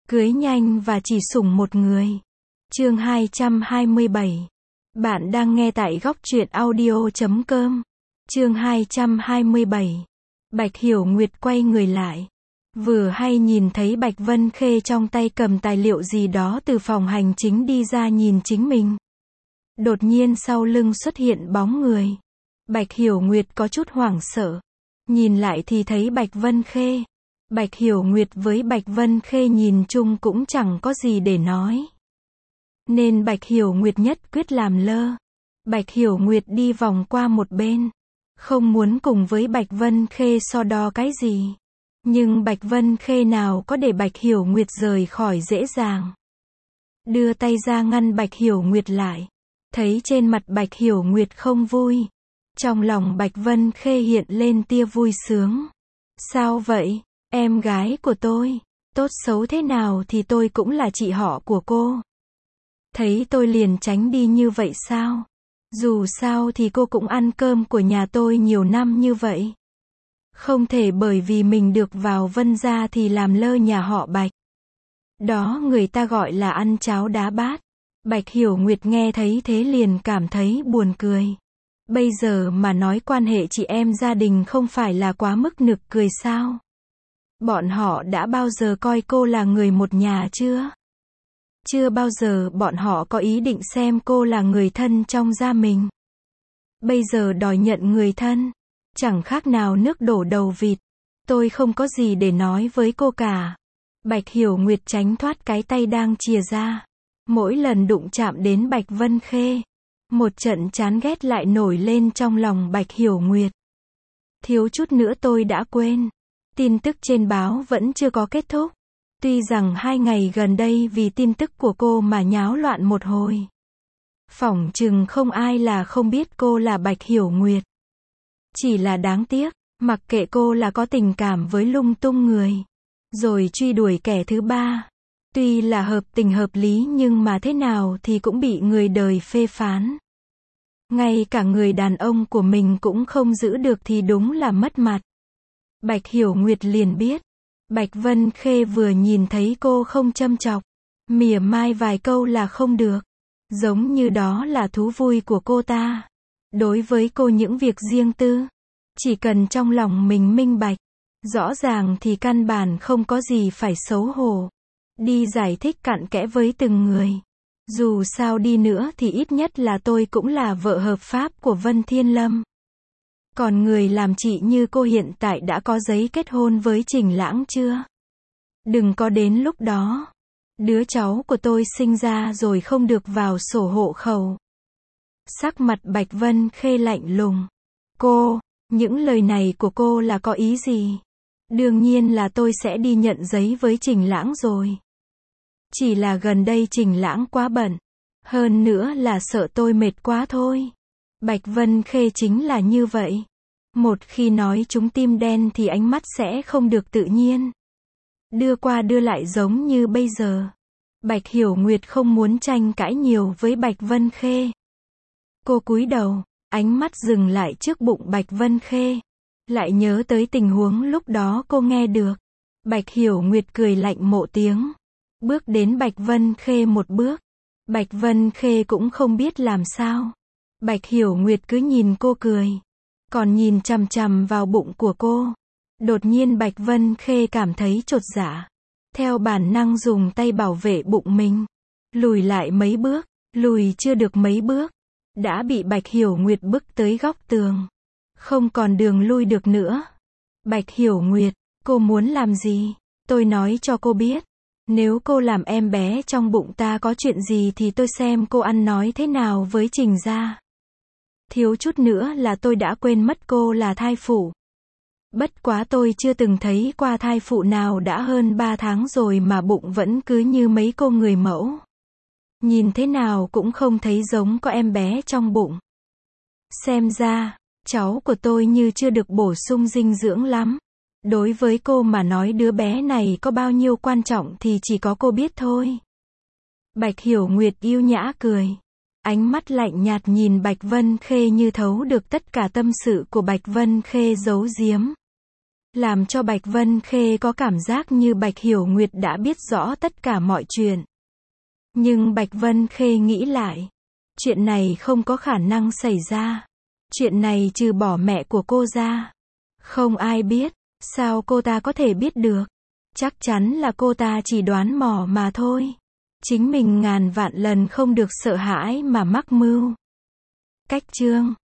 Cưới nhanh và chỉ sủng một người. Chương 227. Bạn đang nghe tại góc truyện audio.com. Chương 227. Bạch Hiểu Nguyệt quay người lại. Vừa hay nhìn thấy Bạch Vân Khê trong tay cầm tài liệu gì đó từ phòng hành chính đi ra nhìn chính mình. Đột nhiên sau lưng xuất hiện bóng người. Bạch Hiểu Nguyệt có chút hoảng sợ. Nhìn lại thì thấy Bạch Vân Khê. Bạch Hiểu Nguyệt với Bạch Vân Khê nhìn chung cũng chẳng có gì để nói. Nên Bạch Hiểu Nguyệt nhất quyết làm lơ. Bạch Hiểu Nguyệt đi vòng qua một bên. Không muốn cùng với Bạch Vân Khê so đo cái gì. Nhưng Bạch Vân Khê nào có để Bạch Hiểu Nguyệt rời khỏi dễ dàng. Đưa tay ra ngăn Bạch Hiểu Nguyệt lại. Thấy trên mặt Bạch Hiểu Nguyệt không vui. Trong lòng Bạch Vân Khê hiện lên tia vui sướng. Sao vậy, em gái của tôi? Tốt xấu thế nào thì tôi cũng là chị họ của cô. Thấy tôi liền tránh đi như vậy sao? Dù sao thì cô cũng ăn cơm của nhà tôi nhiều năm như vậy. Không thể bởi vì mình được vào Vân gia thì làm lơ nhà họ Bạch. Đó người ta gọi là ăn cháo đá bát. Bạch Hiểu Nguyệt nghe thấy thế liền cảm thấy buồn cười. Bây giờ mà nói quan hệ chị em gia đình không phải là quá mức nực cười sao? Bọn họ đã bao giờ coi cô là người một nhà chưa? Chưa bao giờ bọn họ có ý định xem cô là người thân trong gia mình. Bây giờ đòi nhận người thân, chẳng khác nào nước đổ đầu vịt. Tôi không có gì để nói với cô cả. Bạch Hiểu Nguyệt tránh thoát cái tay đang chìa ra. Mỗi lần đụng chạm đến Bạch Vân Khê, một trận chán ghét lại nổi lên trong lòng Bạch Hiểu Nguyệt. Thiếu chút nữa tôi đã quên. Tin tức trên báo vẫn chưa có kết thúc. Tuy rằng 2 ngày gần đây vì tin tức của cô mà nháo loạn một hồi. Phỏng chừng không ai là không biết cô là Bạch Hiểu Nguyệt. Chỉ là đáng tiếc, mặc kệ cô là có tình cảm với lung tung người, rồi truy đuổi kẻ thứ ba. Tuy là hợp tình hợp lý nhưng mà thế nào thì cũng bị người đời phê phán. Ngay cả người đàn ông của mình cũng không giữ được thì đúng là mất mặt. Bạch Hiểu Nguyệt liền biết. Bạch Vân Khê vừa nhìn thấy cô không châm chọc, mỉa mai vài câu là không được. Giống như đó là thú vui của cô ta. Đối với cô những việc riêng tư, chỉ cần trong lòng mình minh bạch, rõ ràng thì căn bản không có gì phải xấu hổ. Đi giải thích cặn kẽ với từng người. Dù sao đi nữa thì ít nhất là tôi cũng là vợ hợp pháp của Vân Thiên Lâm. Còn người làm chị như cô hiện tại đã có giấy kết hôn với Trình Lãng chưa? Đừng có đến lúc đó. Đứa cháu của tôi sinh ra rồi không được vào sổ hộ khẩu. Sắc mặt Bạch Vân Khê lạnh lùng. Cô, những lời này của cô là có ý gì? Đương nhiên là tôi sẽ đi nhận giấy với Trình Lãng rồi. Chỉ là gần đây Trình Lãng quá bận. Hơn nữa là sợ tôi mệt quá thôi. Bạch Vân Khê chính là như vậy. Một khi nói trúng tim đen thì ánh mắt sẽ không được tự nhiên. Đưa qua đưa lại giống như bây giờ. Bạch Hiểu Nguyệt không muốn tranh cãi nhiều với Bạch Vân Khê. Cô cúi đầu, ánh mắt dừng lại trước bụng Bạch Vân Khê. Lại nhớ tới tình huống lúc đó cô nghe được. Bạch Hiểu Nguyệt cười lạnh một tiếng. Bước đến Bạch Vân Khê một bước. Bạch Vân Khê cũng không biết làm sao. Bạch Hiểu Nguyệt cứ nhìn cô cười. Còn nhìn chằm chằm vào bụng của cô. Đột nhiên Bạch Vân Khê cảm thấy chột dạ. Theo bản năng dùng tay bảo vệ bụng mình. Lùi lại mấy bước. Lùi chưa được mấy bước. Đã bị Bạch Hiểu Nguyệt bức tới góc tường. Không còn đường lui được nữa. Bạch Hiểu Nguyệt, cô muốn làm gì? Tôi nói cho cô biết. Nếu cô làm em bé trong bụng ta có chuyện gì thì tôi xem cô ăn nói thế nào với Trình gia. Thiếu chút nữa là tôi đã quên mất cô là thai phụ. Bất quá tôi chưa từng thấy qua thai phụ nào đã hơn 3 tháng rồi mà bụng vẫn cứ như mấy cô người mẫu. Nhìn thế nào cũng không thấy giống có em bé trong bụng. Xem ra, cháu của tôi như chưa được bổ sung dinh dưỡng lắm. Đối với cô mà nói đứa bé này có bao nhiêu quan trọng thì chỉ có cô biết thôi. Bạch Hiểu Nguyệt yêu nhã cười. Ánh mắt lạnh nhạt nhìn Bạch Vân Khê như thấu được tất cả tâm sự của Bạch Vân Khê giấu giếm. làm cho Bạch Vân Khê có cảm giác như Bạch Hiểu Nguyệt đã biết rõ tất cả mọi chuyện. Nhưng Bạch Vân Khê nghĩ lại, chuyện này không có khả năng xảy ra. Chuyện này trừ bỏ mẹ của cô ra, không ai biết. Sao cô ta có thể biết được? Chắc chắn là cô ta chỉ đoán mò mà thôi. Chính mình ngàn vạn lần không được sợ hãi mà mắc mưu. Cách chương